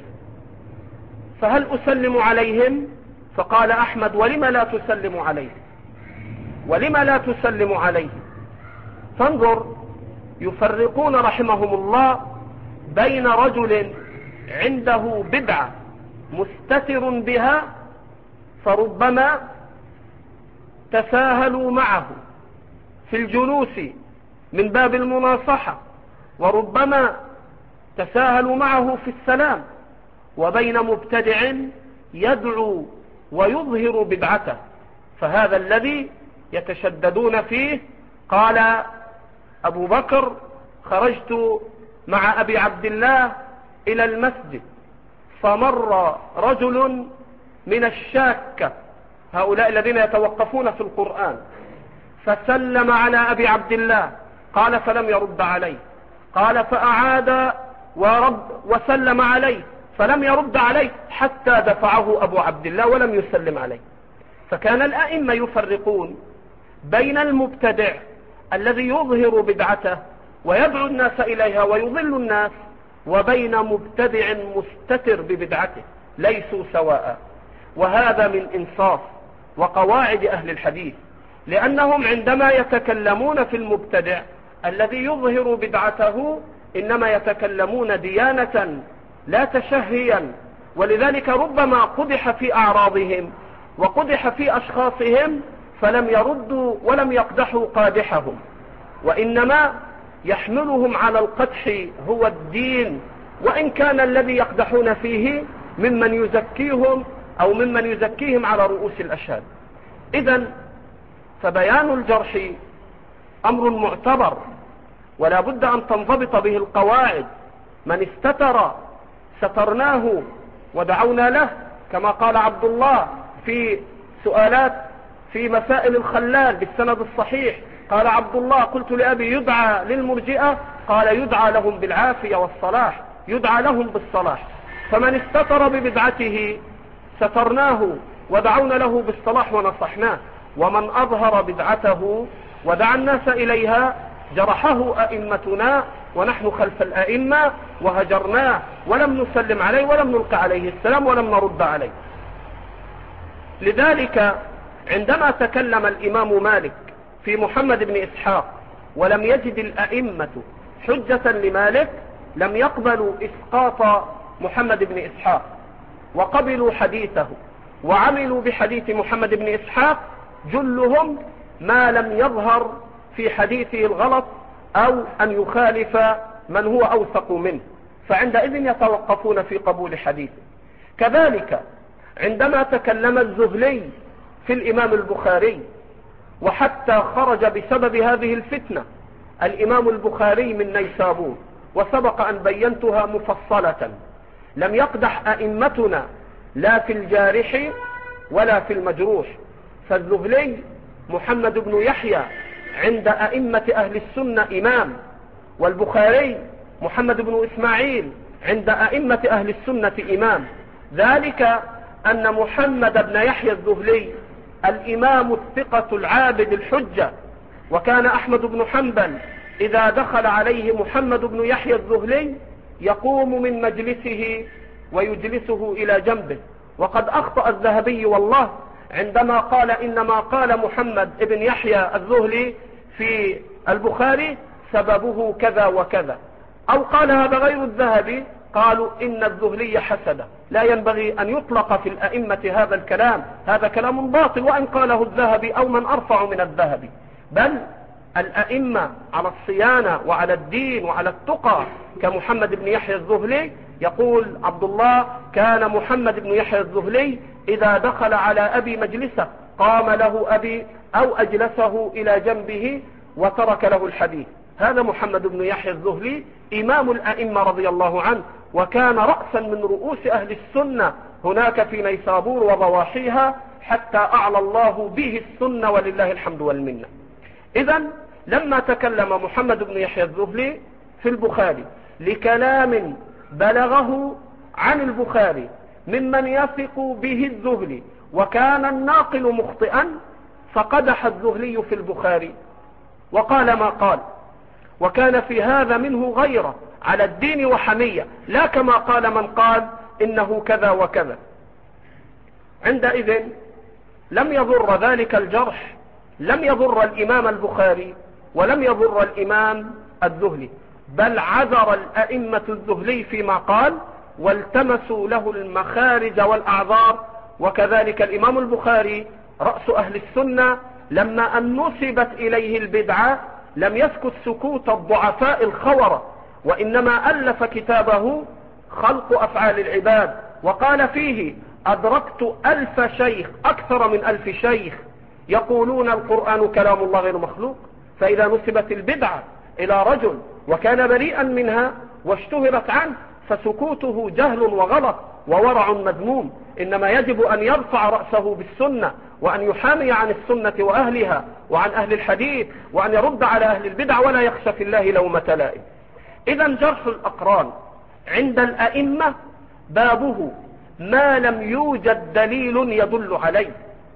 فهل أسلم عليهم؟ فقال أحمد: ولم لا تسلم عليه؟ ولم لا تسلم عليه؟ فانظر، يفرقون رحمهم الله بين رجل عنده بدعة مستتر بها فربما تساهلوا معه في الجلوس من باب المناصحة، وربما تساهلوا معه في السلام، وبين مبتدع يدعو ويظهر بدعته، فهذا الذي يتشددون فيه. قال أبو بكر: خرجت مع أبي عبد الله إلى المسجد فمر رجل من الشاكة، هؤلاء الذين يتوقفون في القرآن، فسلم على أبي عبد الله، قال فلم يرد عليه، قال فأعاد وسلم عليه فلم يرد عليه حتى دفعه أبو عبد الله ولم يسلم عليه. فكان الأئمة يفرقون بين المبتدع الذي يظهر بدعته ويدعو الناس إليها ويضل الناس، وبين مبتدع مستتر ببدعته، ليسوا سواء. وهذا من إنصاف وقواعد أهل الحديث، لأنهم عندما يتكلمون في المبتدع الذي يظهر بدعته إنما يتكلمون ديانة لا تشهيا، ولذلك ربما قدح في أعراضهم وقدح في أشخاصهم فلم يردوا ولم يقدحوا قادحهم، وإنما يحملهم على القدح هو الدين، وإن كان الذي يقدحون فيه ممن يزكيهم أو ممن يزكيهم على رؤوس الأشهاد. إذن فبيان الجرح أمر معتبر ولا بد أن تنضبط به القواعد. من استتر سترناه ودعونا له، كما قال عبد الله في سؤالات في مسائل الخلال بالسند الصحيح، قال عبد الله: قلت لأبي يدعى للمرجئة؟ قال: يدعى لهم بالعافية والصلاح، يدعى لهم بالصلاح. فمن استتر ببدعته سترناه ودعونا له بالصلاح ونصحناه، ومن أظهر بدعته ودعا الناس إليها جرحه أئمتنا ونحن خلف الأئمة وهجرناه ولم نسلم عليه ولم نلقى عليه السلام ولم نرد عليه. لذلك عندما تكلم الإمام مالك في محمد بن إسحاق ولم يجد الأئمة حجة لمالك لم يقبلوا إسقاط محمد بن إسحاق، وقبلوا حديثه وعملوا بحديث محمد بن إسحاق، جلهم ما لم يظهر في حديثه الغلط أو أن يخالف من هو أوثق منه، فعندئذ يتوقفون في قبول حديثه. كذلك عندما تكلم الزهلي في الإمام البخاري وحتى خرج بسبب هذه الفتنة الإمام البخاري من نيسابور، وسبق أن بينتها مفصلة، لم يقدح أئمتنا لا في الجارح ولا في المجروح. فالزهلي محمد بن يحيى عند أئمة أهل السنة إمام، والبخاري محمد بن إسماعيل عند أئمة أهل السنة إمام، ذلك أن محمد بن يحيى الزهلي الإمام الثقة العابد الحجة، وكان أحمد بن حنبل إذا دخل عليه محمد بن يحيى الزهلي يقوم من مجلسه ويجلسه إلى جنبه. وقد أخطأ الذهبي والله عندما قال إنما قال محمد بن يحيى الذهلي في البخاري سببه كذا وكذا، أو قال هذا غير الذهبي، قالوا إن الذهلي حسد. لا ينبغي أن يطلق في الأئمة هذا الكلام، هذا كلام باطل وإن قاله الذهبي أو من أرفع من الذهبي، بل الأئمة على الصيانة وعلى الدين وعلى التقى كمحمد بن يحيى الذهلي. يقول عبد الله: كان محمد بن يحيى الذهلي إذا دخل على أبي مجلسه قام له أبي أو أجلسه إلى جنبه وترك له الحديث. هذا محمد بن يحيى الذهلي إمام الأئمة رضي الله عنه، وكان رأسا من رؤوس أهل السنة هناك في نيسابور وضواحيها، حتى أعلى الله به السنة ولله الحمد والمنة. إذن لما تكلم محمد بن يحيى الذهلي في البخاري لكلام بلغه عن البخاري ممن يثق به الذهلي وكان الناقل مخطئا، فقدح الذهلي في البخاري وقال ما قال، وكان في هذا منه غيرة على الدين وحمية، لا كما قال من قال إنه كذا وكذا. عندئذ لم يضر ذلك الجرح، لم يضر الإمام البخاري ولم يضر الإمام الذهلي، بل عذر الأئمة الذهلي فيما قال والتمسوا له المخارج والأعذار. وكذلك الإمام البخاري رأس أهل السنة لما أن نسبت إليه البدعة لم يسكت سكوت الضعفاء الخورة، وإنما ألف كتابه خلق أفعال العباد، وقال فيه: أدركت 1000 شيخ، أكثر من 1000 شيخ يقولون القرآن كلام الله غير مخلوق. فإذا نسبت البدعة إلى رجل وكان بريئا منها واشتهرت عنه فسكوته جهل وغلط وورع مذموم، إنما يجب أن يرفع رأسه بالسنة وأن يحامي عن السنة وأهلها وعن أهل الحديث وأن يرد على أهل البدع ولا يخشى في الله لومة لائم. إذا جرح الأقران عند الأئمة بابه ما لم يوجد دليل يدل عليه.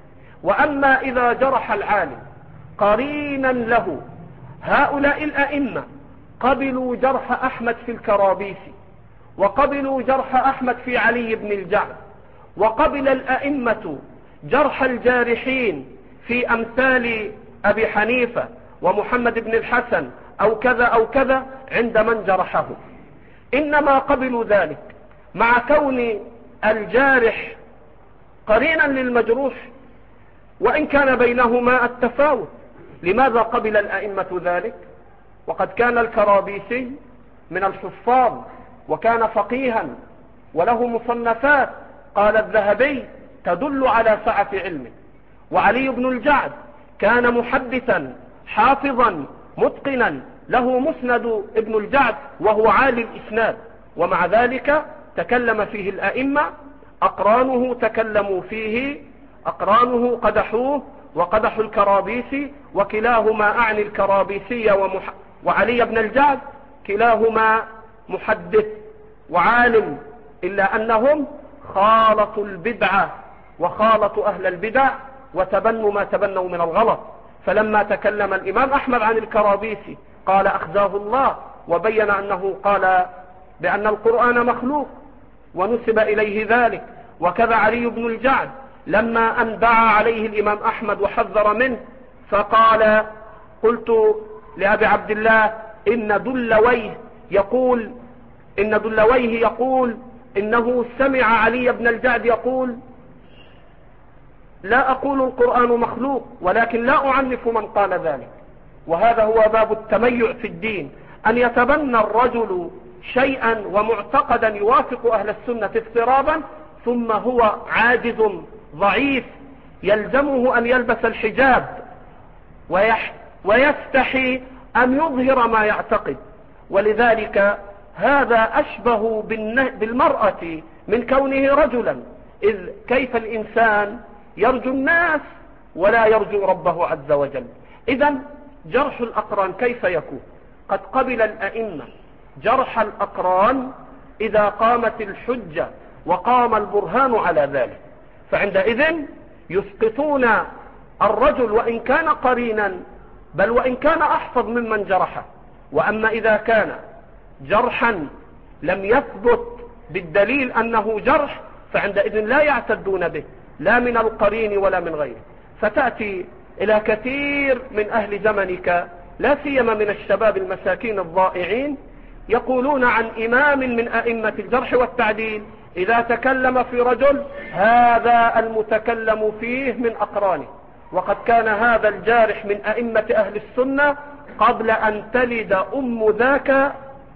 وأما إذا جرح العالم قرينا له، هؤلاء الأئمة قبلوا جرح أحمد في الكرابيسي، وقبلوا جرح أحمد في علي بن الجعد، وقبل الأئمة جرح الجارحين في أمثال أبي حنيفة ومحمد بن الحسن أو كذا أو كذا عند من جرحه، إنما قبلوا ذلك مع كون الجارح قرينا للمجروح وإن كان بينهما التفاوت. لماذا قبل الأئمة ذلك؟ وقد كان الكرابيسي من الحفاظ وكان فقيها وله مصنفات قال الذهبي تدل على سعة علمه، وعلي بن الجعد كان محدثا حافظا متقنا له مسند ابن الجعد وهو عالي الإسناد، ومع ذلك تكلم فيه الأئمة، أقرانه تكلموا فيه، أقرانه قدحوه وقدحوا الكرابيسي، وكلاهما أعني الكرابيسي وعلي بن الجعد كلاهما محدث وعالم، إلا أنهم خالطوا البدعة وخالطوا أهل البدع وتبنوا ما تبنوا من الغلط. فلما تكلم الإمام أحمد عن الكرابيسي قال أخزاه الله، وبين أنه قال بأن القرآن مخلوق ونسب إليه ذلك. وكذا علي بن الجعد لما أن دعا عليه الإمام أحمد وحذر منه فقال: قلت لأبي عبد الله إن دلويه يقول إنه سمع علي بن الجعد يقول: لا أقول القرآن مخلوق ولكن لا أعنف من قال ذلك. وهذا هو باب التميع في الدين، أن يتبنى الرجل شيئا ومعتقدا يوافق أهل السنة اضطرابا ثم هو عاجز ضعيف يلزمه أن يلبس الحجاب ويستحي أن يظهر ما يعتقد. ولذلك هذا أشبه بالمرأة من كونه رجلا، إذ كيف الإنسان يرجو الناس ولا يرجو ربه عز وجل؟ إذن جرح الأقران كيف يكون؟ قد قبل الأئمة جرح الأقران إذا قامت الحجة وقام البرهان على ذلك، فعندئذ يسقطون الرجل وإن كان قرينا بل وإن كان أحفظ ممن جرحه. وأما إذا كان جرحا لم يثبت بالدليل أنه جرح فعندئذ لا يعتدون به، لا من القرين ولا من غيره. فتأتي إلى كثير من أهل زمنك لا سيما من الشباب المساكين الضائعين يقولون عن إمام من أئمة الجرح والتعديل إذا تكلم في رجل هذا المتكلم فيه من أقرانه، وقد كان هذا الجارح من أئمة أهل السنة قبل أن تلد أم ذاك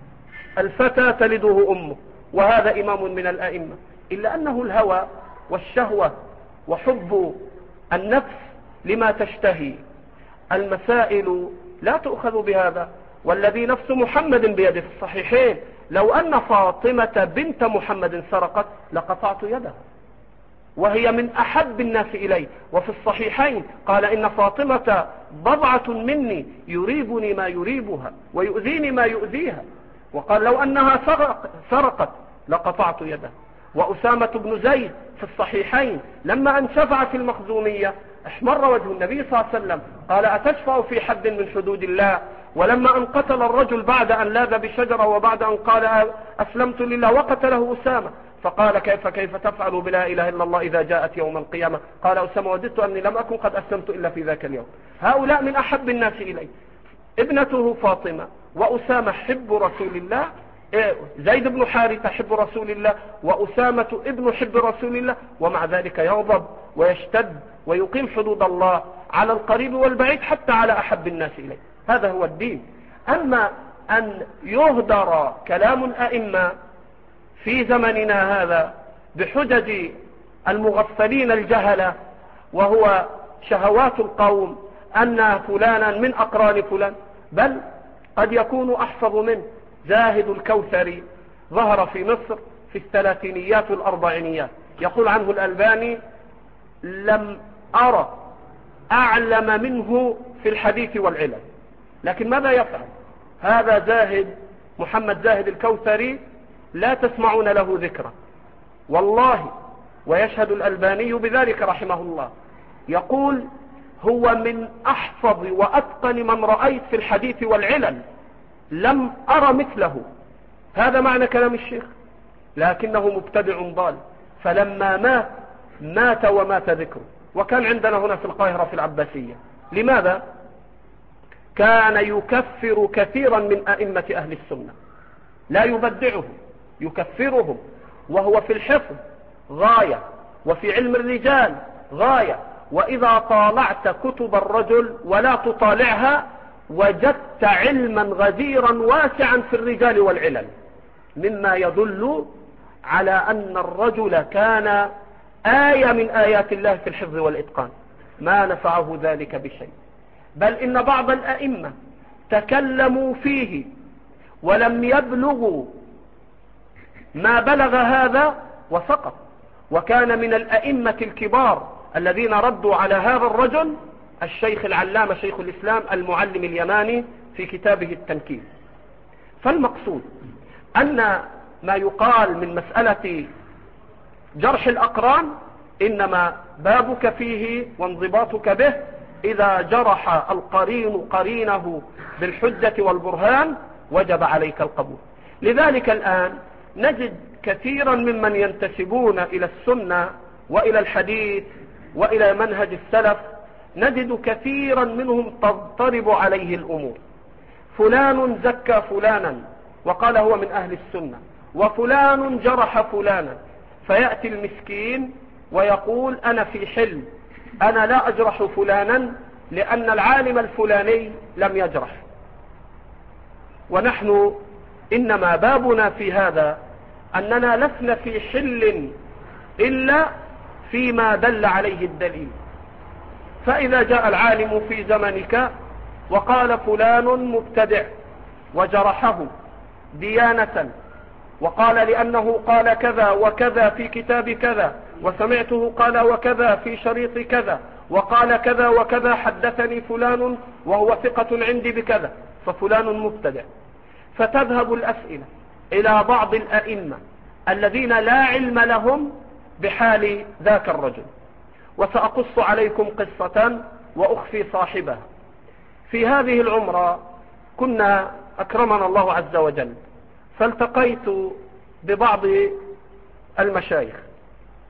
الفتى تلده أمه، وهذا إمام من الأئمة. إلا أنه الهوى والشهوة وحب النفس لما تشتهي. المسائل لا تؤخذ بهذا. والذي نفس محمد بيده في الصحيحين لو أن فاطمة بنت محمد سرقت لقطعت يدها، وهي من أحب الناس إلي. وفي الصحيحين قال إن فاطمة بضعة مني يريبني ما يريبها ويؤذيني ما يؤذيها. وقال لو أنها سرقت لقطعت يدها. وأسامة بن زيد في الصحيحين لما أن شفع في المخزومية احمر وجه النبي صلى الله عليه وسلم، قال أتشفع في حد من حدود الله؟ ولما أن قتل الرجل بعد أن لاذ بشجرة وبعد أن قال أسلمت لله وقتله أسامة، فقال كيف تفعل بلا إله إلا الله إذا جاءت يوم القيامة؟ قال أسامة وددت أني لم أكن قد أسلمت إلا في ذاك اليوم. هؤلاء من أحب الناس إلي. ابنته فاطمة وأسامة حب رسول الله، زيد بن حارثة حب رسول الله وأسامة ابن حب رسول الله، ومع ذلك يغضب ويشتد ويقيم حدود الله على القريب والبعيد حتى على أحب الناس إليه. هذا هو الدين. أما أن يهدر كلام الأئمة في زمننا هذا بحجج المغفلين الجهلة وهو شهوات القوم أن فلانا من أقران فلان، بل قد يكون أحفظ منه. زاهد الكوثري ظهر في مصر في الثلاثينيات والأربعينيات، يقول عنه الألباني لم أرى أعلم منه في الحديث والعلم. لكن ماذا يفعل هذا زاهد محمد زاهد الكوثري؟ لا تسمعون له ذكرا والله. ويشهد الألباني بذلك رحمه الله، يقول هو من أحفظ وأتقن من رأيت في الحديث والعلل، لم أرى مثله. هذا معنى كلام الشيخ، لكنه مبتدع ضال. فلما مات ومات ذكره. وكان عندنا هنا في القاهرة في العباسية. لماذا؟ كان يكفر كثيرا من أئمة أهل السنة، لا يبدعهم، يكفرهم، وهو في الحفظ غاية وفي علم الرجال غاية. وإذا طالعت كتب الرجل ولا تطالعها وجدت علما غزيرا واسعا في الرجال والعلل، مما يدل على أن الرجل كان آية من آيات الله في الحفظ والإتقان. ما نفعه ذلك بشيء، بل إن بعض الأئمة تكلموا فيه ولم يبلغوا ما بلغ هذا وسقط. وكان من الأئمة الكبار الذين ردوا على هذا الرجل الشيخ العلامة شيخ الإسلام المعلم اليماني في كتابه التنكيل. فالمقصود أن ما يقال من مسألة جرح الأقران إنما بابك فيه وانضباطك به إذا جرح القرين قرينه بالحجة والبرهان وجب عليك القبول. لذلك الآن نجد كثيرا ممن ينتسبون إلى السنة وإلى الحديث وإلى منهج السلف، نجد كثيرا منهم تضطرب عليه الأمور. فلان زكى فلانا وقال هو من أهل السنة، وفلان جرح فلانا، فيأتي المسكين ويقول أنا في حل، أنا لا أجرح فلانا لأن العالم الفلاني لم يجرح. ونحن إنما بابنا في هذا أننا لسنا في حل إلا فيما دل عليه الدليل. فإذا جاء العالم في زمنك وقال فلان مبتدع وجرحه ديانة، وقال لأنه قال كذا وكذا في كتاب كذا، وسمعته قال وكذا في شريط كذا، وقال كذا وكذا حدثني فلان وهو ثقة عندي بكذا، ففلان مبتدع. فتذهب الأسئلة إلى بعض الأئمة الذين لا علم لهم بحال ذاك الرجل. وسأقص عليكم قصة وأخفي صاحبها. في هذه العمرة كنا أكرمنا الله عز وجل، فالتقيت ببعض المشايخ،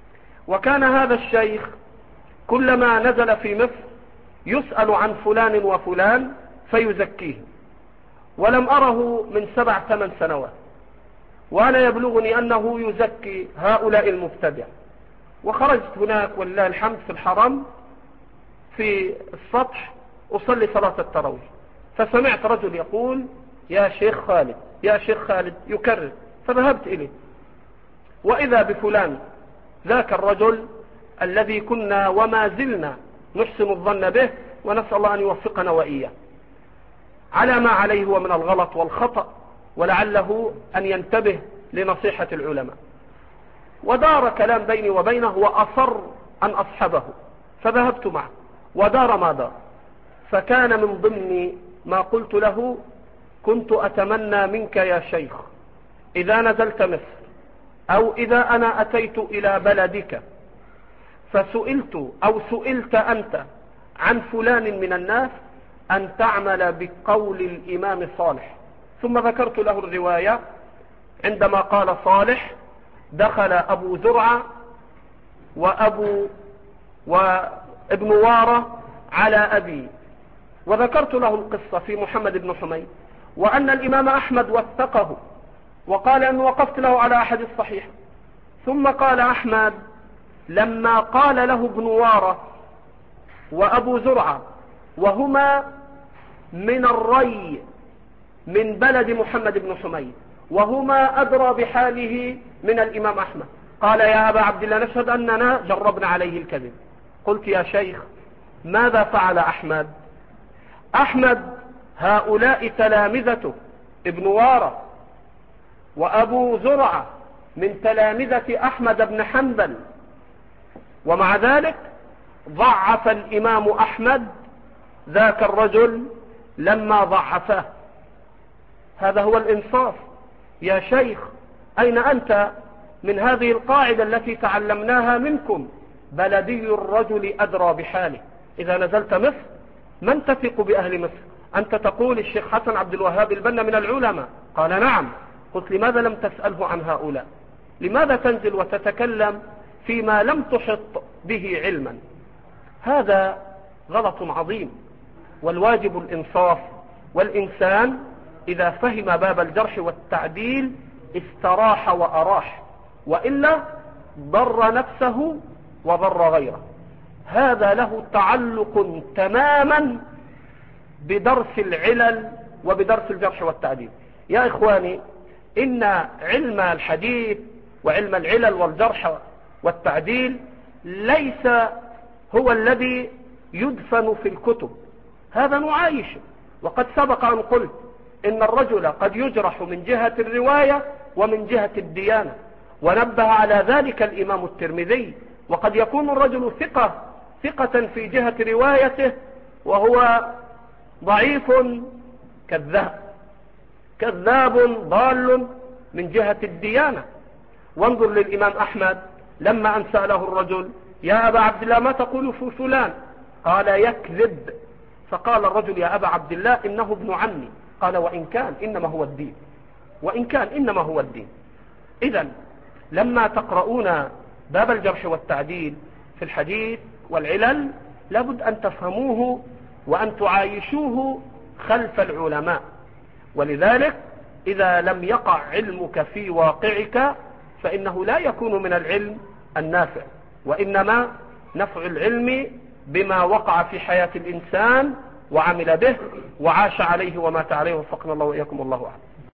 وكان هذا الشيخ كلما نزل في مصر يسأل عن فلان وفلان فيزكيه، ولم أره من 7-8 سنوات، وأنا يبلغني أنه يزكي هؤلاء المبتدع. وخرجت هناك ولله الحمد في الحرم في السطح أصلي صلاة التراويح، فسمعت رجل يقول يا شيخ خالد يا شيخ خالد يكرر، فذهبت إليه وإذا بفلان ذاك الرجل الذي كنا وما زلنا نحسن الظن به، ونسأل الله أن يوفقنا وإياه على ما عليه هو من الغلط والخطأ، ولعله أن ينتبه لنصيحة العلماء. ودار كلام بيني وبينه وأصر أن أصحبه، فذهبت معه ودار ما دار. فكان من ضمن ما قلت له كنت أتمنى منك يا شيخ إذا نزلت مصر أو إذا أنا أتيت إلى بلدك فسئلت أو سئلت أنت عن فلان من الناس أن تعمل بقول الإمام صالح. ثم ذكرت له الرواية عندما قال صالح دخل أبو زرعة وابن وارة على أبي، وذكرت له القصة في محمد بن حميد، وأن الإمام أحمد وثقه وقال أن وقفت له على أحد الصحيح. ثم قال أحمد لما قال له ابن وارة وأبو زرعة وهما من الري من بلد محمد بن حميد وهما أدرى بحاله من الإمام أحمد، قال يا أبا عبد الله نشهد أننا جربنا عليه الكذب. قلت يا شيخ ماذا فعل أحمد؟ أحمد هؤلاء تلامذته ابن وارة وأبو زرعة من تلامذة أحمد بن حنبل، ومع ذلك ضعف الإمام أحمد ذاك الرجل لما ضعفه. هذا هو الإنصاف يا شيخ. أين أنت من هذه القاعدة التي تعلمناها منكم؟ بلدي الرجل أدرى بحاله. إذا نزلت مصر من تثق بأهل مصر؟ أنت تقول الشيخ حسن عبد الوهاب البنا من العلماء، قال نعم. قلت لماذا لم تسأله عن هؤلاء؟ لماذا تنزل وتتكلم فيما لم تحط به علما؟ هذا غلط عظيم، والواجب الإنصاف. والإنسان إذا فهم باب الجرح والتعديل استراح وأراح، وإلا ضر نفسه وضر غيره. هذا له تعلق تماما بدرس العلل وبدرس الجرح والتعديل. يا إخواني، إن علم الحديث وعلم العلل والجرح والتعديل ليس هو الذي يدفن في الكتب، هذا نعايش. وقد سبق أن قلت إن الرجل قد يجرح من جهة الرواية ومن جهة الديانة، ونبه على ذلك الإمام الترمذي. وقد يكون الرجل ثقة في جهة روايته وهو ضعيف كذاب ضال من جهة الديانة. وانظر للإمام أحمد لما أن سأله الرجل يا أبا عبد الله ما تقول في فلان؟ قال يكذب. فقال الرجل يا أبا عبد الله إنه ابن عمي. قال وإن كان إنما هو الدين، وإن كان إنما هو الدين. إذن لما تقرؤون باب الجرح والتعديل في الحديث والعلل لابد أن تفهموه وأن تعايشوه خلف العلماء. ولذلك إذا لم يقع علمك في واقعك فإنه لا يكون من العلم النافع، وإنما نفع العلم بما وقع في حياة الإنسان وعمل به وعاش عليه ومات عليه، وفقنا الله وإياكم، والله أعلم.